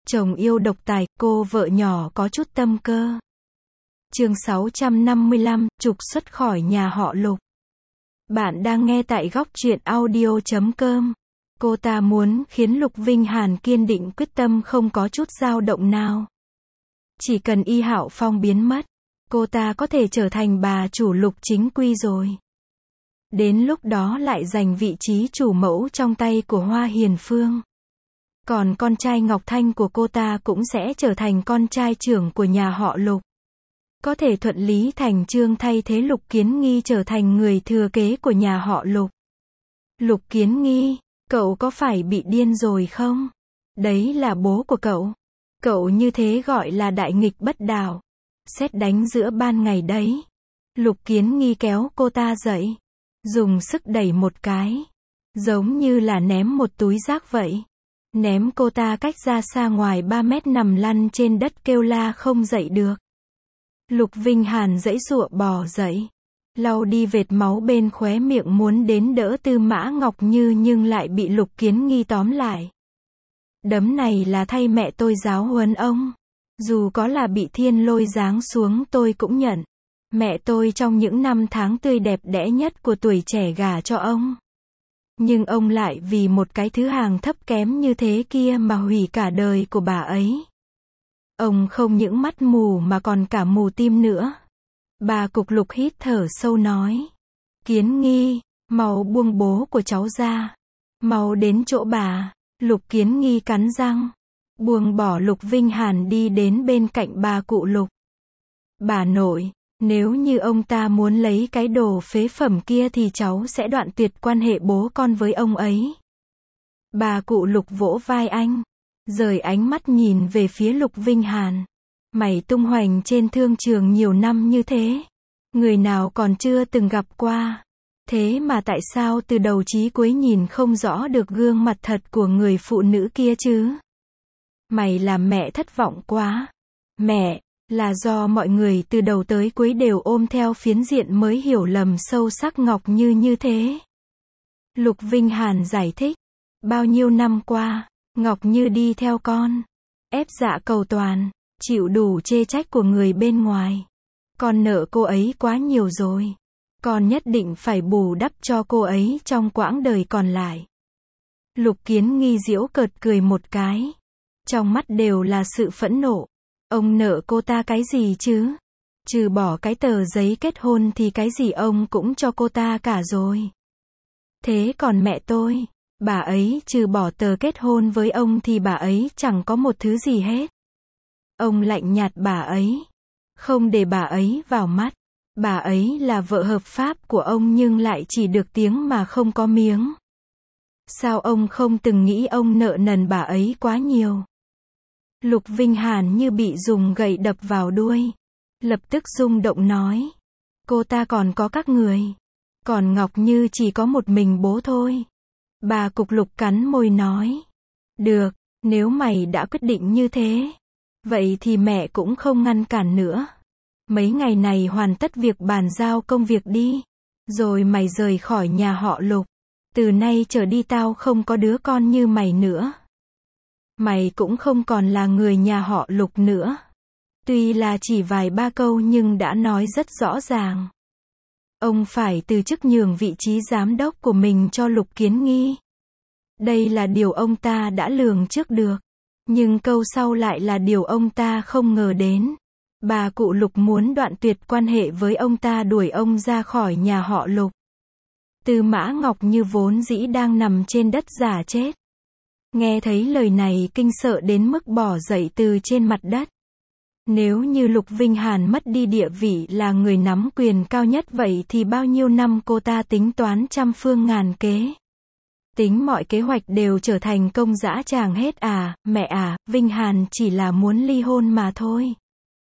Chồng yêu độc tài, cô vợ nhỏ có chút tâm cơ. Chương 655, trục xuất khỏi nhà họ Lục. Bạn đang nghe tại góc truyện audio.com. Cô ta muốn khiến Lục Vinh Hàn kiên định quyết tâm không có chút dao động nào. Chỉ cần Y Hạo Phong biến mất, cô ta có thể trở thành bà chủ Lục chính quy rồi. Đến lúc đó lại giành vị trí chủ mẫu trong tay của Hoa Hiền Phương. Còn con trai Ngọc Thanh của cô ta cũng sẽ trở thành con trai trưởng của nhà họ Lục. Có thể thuận lý thành chương thay thế Lục Kiến Nghi trở thành người thừa kế của nhà họ Lục. Lục Kiến Nghi, cậu có phải bị điên rồi không? Đấy là bố của cậu. Cậu như thế gọi là đại nghịch bất đạo. Sét đánh giữa ban ngày đấy. Lục Kiến Nghi kéo cô ta dậy. Dùng sức đẩy một cái. Giống như là ném một túi rác vậy. Ném cô ta cách ra xa ngoài 3 mét nằm lăn trên đất kêu la không dậy được. Lục Vinh Hàn giãy giụa bò dậy. Lau đi vệt máu bên khóe miệng muốn đến đỡ Tư Mã Ngọc Như nhưng lại bị Lục Kiến Nghi tóm lại. Đấm này là thay mẹ tôi giáo huấn ông. Dù có là bị thiên lôi giáng xuống tôi cũng nhận. Mẹ tôi trong những năm tháng tươi đẹp đẽ nhất của tuổi trẻ gả cho ông. Nhưng ông lại vì một cái thứ hàng thấp kém như thế kia mà hủy cả đời của bà ấy. Ông không những mắt mù mà còn cả mù tim nữa. Bà Cục Lục hít thở sâu nói. Kiến Nghi, mau buông bố của cháu ra. Mau đến chỗ bà. Lục Kiến Nghi cắn răng. Buông bỏ Lục Vinh Hàn đi đến bên cạnh bà cụ Lục. Bà nội, nếu như ông ta muốn lấy cái đồ phế phẩm kia thì cháu sẽ đoạn tuyệt quan hệ bố con với ông ấy. Bà cụ Lục vỗ vai anh. Rời ánh mắt nhìn về phía Lục Vinh Hàn. Mày tung hoành trên thương trường nhiều năm như thế. Người nào còn chưa từng gặp qua. Thế mà tại sao từ đầu chí cuối nhìn không rõ được gương mặt thật của người phụ nữ kia chứ? Mày làm mẹ thất vọng quá. Mẹ, là do mọi người từ đầu tới cuối đều ôm theo phiến diện mới hiểu lầm sâu sắc Ngọc Như như thế. Lục Vinh Hàn giải thích. Bao nhiêu năm qua, Ngọc Như đi theo con. Ép dạ cầu toàn. Chịu đủ chê trách của người bên ngoài. Con nợ cô ấy quá nhiều rồi. Con nhất định phải bù đắp cho cô ấy trong quãng đời còn lại. Lục Kiến Nghi giễu cợt cười một cái. Trong mắt đều là sự phẫn nộ. Ông nợ cô ta cái gì chứ? Trừ bỏ cái tờ giấy kết hôn thì cái gì ông cũng cho cô ta cả rồi. Thế còn mẹ tôi, bà ấy trừ bỏ tờ kết hôn với ông thì bà ấy chẳng có một thứ gì hết. Ông lạnh nhạt bà ấy. Không để bà ấy vào mắt. Bà ấy là vợ hợp pháp của ông nhưng lại chỉ được tiếng mà không có miếng. Sao ông không từng nghĩ ông nợ nần bà ấy quá nhiều? Lục Vinh Hàn như bị dùng gậy đập vào đuôi. Lập tức rung động nói. Cô ta còn có các người. Còn Ngọc Như chỉ có một mình bố thôi. Bà Cục Lục cắn môi nói. Được, nếu mày đã quyết định như thế. Vậy thì mẹ cũng không ngăn cản nữa. Mấy ngày này hoàn tất việc bàn giao công việc đi. Rồi mày rời khỏi nhà họ Lục. Từ nay trở đi tao không có đứa con như mày nữa. Mày cũng không còn là người nhà họ Lục nữa. Tuy là chỉ vài ba câu nhưng đã nói rất rõ ràng. Ông phải từ chức nhường vị trí giám đốc của mình cho Lục Kiến Nghi. Đây là điều ông ta đã lường trước được. Nhưng câu sau lại là điều ông ta không ngờ đến. Bà cụ Lục muốn đoạn tuyệt quan hệ với ông ta, đuổi ông ra khỏi nhà họ Lục. Tư Mã Ngọc Như vốn dĩ đang nằm trên đất giả chết. Nghe thấy lời này kinh sợ đến mức bỏ dậy từ trên mặt đất. Nếu như Lục Vinh Hàn mất đi địa vị là người nắm quyền cao nhất vậy thì bao nhiêu năm cô ta tính toán trăm phương ngàn kế. Tính mọi kế hoạch đều trở thành công dã tràng hết à, mẹ à, Vinh Hàn chỉ là muốn ly hôn mà thôi.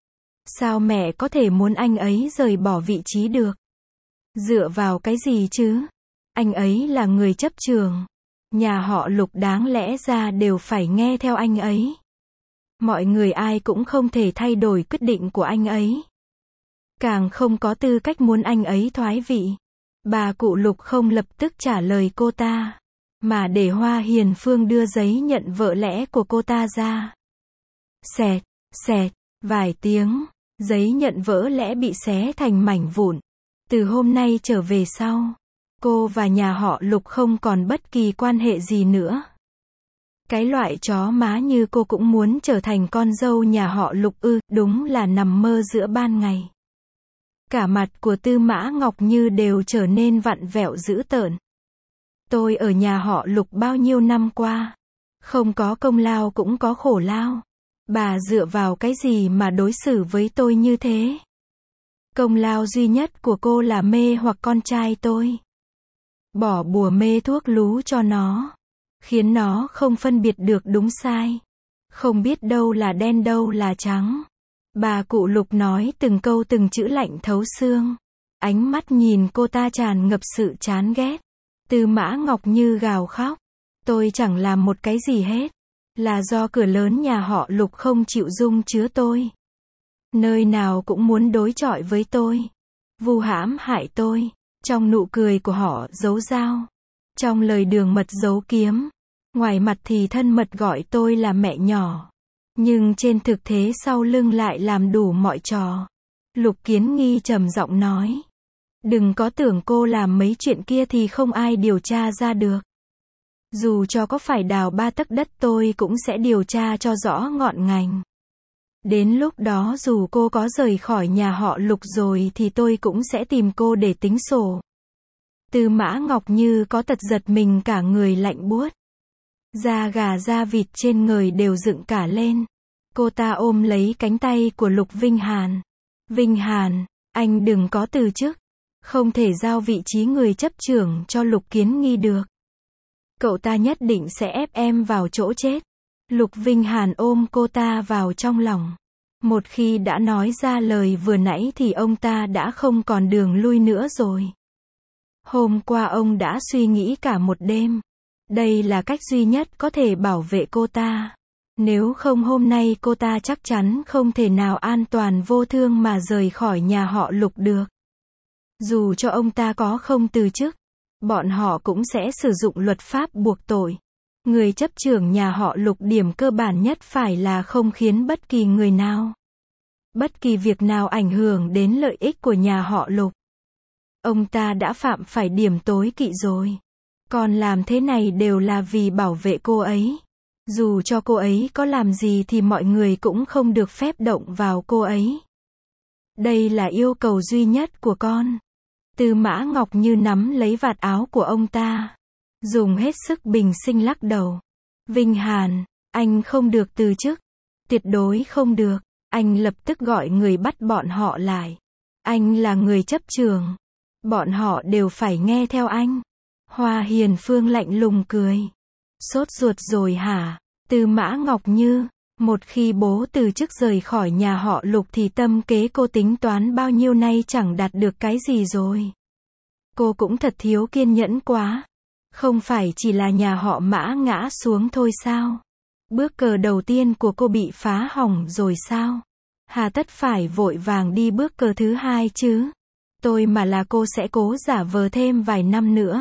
Sao mẹ có thể muốn anh ấy rời bỏ vị trí được? Dựa vào cái gì chứ? Anh ấy là người chấp trường. Nhà họ Lục đáng lẽ ra đều phải nghe theo anh ấy. Mọi người ai cũng không thể thay đổi quyết định của anh ấy. Càng không có tư cách muốn anh ấy thoái vị. Bà cụ Lục không lập tức trả lời cô ta. Mà để Hoa Hiền Phương đưa giấy nhận vợ lẽ của cô ta ra. Xẹt, xẹt, vài tiếng, giấy nhận vỡ lẽ bị xé thành mảnh vụn. Từ hôm nay trở về sau, cô và nhà họ Lục không còn bất kỳ quan hệ gì nữa. Cái loại chó má như cô cũng muốn trở thành con dâu nhà họ Lục ư, đúng là nằm mơ giữa ban ngày. Cả mặt của Tư Mã Ngọc Như đều trở nên vặn vẹo dữ tợn. Tôi ở nhà họ Lục bao nhiêu năm qua, không có công lao cũng có khổ lao. Bà dựa vào cái gì mà đối xử với tôi như thế? Công lao duy nhất của cô là mê hoặc con trai tôi. Bỏ bùa mê thuốc lú cho nó, khiến nó không phân biệt được đúng sai, không biết đâu là đen đâu là trắng. Bà cụ Lục nói từng câu từng chữ lạnh thấu xương. Ánh mắt nhìn cô ta tràn ngập sự chán ghét. Tư Mã Ngọc Như gào khóc. Tôi chẳng làm một cái gì hết. Là do cửa lớn nhà họ Lục không chịu dung chứa tôi. Nơi nào cũng muốn đối chọi với tôi. Vu hãm hại tôi. Trong nụ cười của họ giấu dao. Trong lời đường mật giấu kiếm. Ngoài mặt thì thân mật gọi tôi là mẹ nhỏ. Nhưng trên thực tế sau lưng lại làm đủ mọi trò. Lục Kiến Nghi trầm giọng nói. Đừng có tưởng cô làm mấy chuyện kia thì không ai điều tra ra được. Dù cho có phải đào 3 tấc đất tôi cũng sẽ điều tra cho rõ ngọn ngành. Đến lúc đó dù cô có rời khỏi nhà họ Lục rồi thì tôi cũng sẽ tìm cô để tính sổ. Tư Mã Ngọc Như có tật giật mình cả người lạnh buốt. Da gà da vịt trên người đều dựng cả lên. Cô ta ôm lấy cánh tay của Lục Vinh Hàn. Vinh Hàn, anh đừng có từ chức. Không thể giao vị trí người chấp trưởng cho Lục Kiến Nghi được. Cậu ta nhất định sẽ ép em vào chỗ chết. Lục Vinh Hàn ôm cô ta vào trong lòng. Một khi đã nói ra lời vừa nãy thì ông ta đã không còn đường lui nữa rồi. Hôm qua ông đã suy nghĩ cả một đêm. Đây là cách duy nhất có thể bảo vệ cô ta. Nếu không hôm nay cô ta chắc chắn không thể nào an toàn vô thương mà rời khỏi nhà họ Lục được. Dù cho ông ta có không từ chức, bọn họ cũng sẽ sử dụng luật pháp buộc tội. Người chấp trưởng nhà họ Lục điểm cơ bản nhất phải là không khiến bất kỳ người nào, bất kỳ việc nào ảnh hưởng đến lợi ích của nhà họ Lục. Ông ta đã phạm phải điểm tối kỵ rồi. Còn làm thế này đều là vì bảo vệ cô ấy. Dù cho cô ấy có làm gì thì mọi người cũng không được phép động vào cô ấy. Đây là yêu cầu duy nhất của con. Tư Mã Ngọc Như nắm lấy vạt áo của ông ta. Dùng hết sức bình sinh lắc đầu. Vinh Hàn, anh không được từ chức. Tuyệt đối không được. Anh lập tức gọi người bắt bọn họ lại. Anh là người chấp trưởng. Bọn họ đều phải nghe theo anh. Hoa Hiền Phương lạnh lùng cười. Sốt ruột rồi hả? Tư Mã Ngọc Như, một khi bố từ chức rời khỏi nhà họ Lục thì tâm kế cô tính toán bao nhiêu nay chẳng đạt được cái gì rồi. Cô cũng thật thiếu kiên nhẫn quá. Không phải chỉ là nhà họ Mã ngã xuống thôi sao? Bước cờ đầu tiên của cô bị phá hỏng rồi sao? Hà tất phải vội vàng đi bước cờ thứ hai chứ? Tôi mà là cô sẽ cố giả vờ thêm vài năm nữa.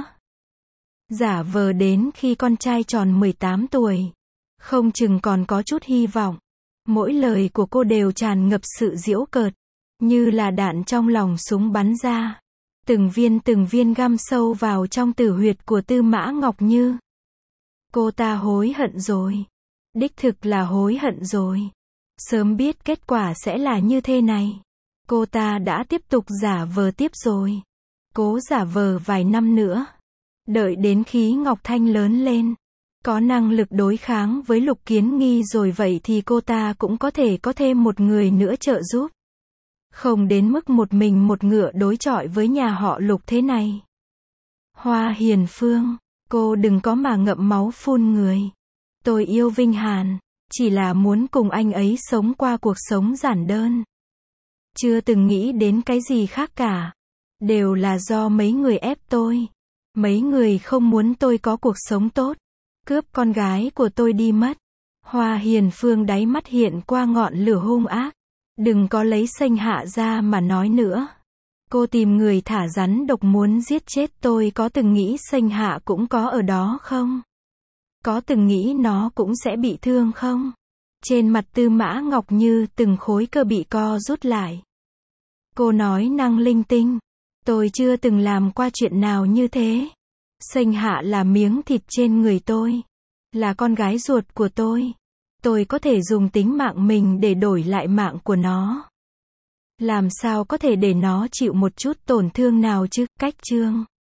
Giả vờ đến khi con trai tròn 18 tuổi. Không chừng còn có chút hy vọng. Mỗi lời của cô đều tràn ngập sự giễu cợt. Như là đạn trong lòng súng bắn ra. Từng viên găm sâu vào trong tử huyệt của Tư Mã Ngọc Như. Cô ta hối hận rồi. Đích thực là hối hận rồi. Sớm biết kết quả sẽ là như thế này. Cô ta đã tiếp tục giả vờ tiếp rồi. Cố giả vờ vài năm nữa. Đợi đến khi Ngọc Thanh lớn lên, có năng lực đối kháng với Lục Kiến Nghi rồi vậy thì cô ta cũng có thể có thêm một người nữa trợ giúp. Không đến mức một mình một ngựa đối chọi với nhà họ Lục thế này. Hoa Hiền Phương, cô đừng có mà ngậm máu phun người. Tôi yêu Vinh Hàn, chỉ là muốn cùng anh ấy sống qua cuộc sống giản đơn. Chưa từng nghĩ đến cái gì khác cả. Đều là do mấy người ép tôi. Mấy người không muốn tôi có cuộc sống tốt. Cướp con gái của tôi đi mất. Hoa Hiền Phương đáy mắt hiện qua ngọn lửa hung ác. Đừng có lấy Sanh Hạ ra mà nói nữa. Cô tìm người thả rắn độc muốn giết chết tôi, có từng nghĩ Sanh Hạ cũng có ở đó không? Có từng nghĩ nó cũng sẽ bị thương không? Trên mặt Tư Mã Ngọc Như từng khối cơ bị co rút lại. Cô nói năng linh tinh. Tôi chưa từng làm qua chuyện nào như thế. Sênh Hạ là miếng thịt trên người tôi. Là con gái ruột của tôi. Tôi có thể dùng tính mạng mình để đổi lại mạng của nó. Làm sao có thể để nó chịu một chút tổn thương nào chứ, Cách Trương.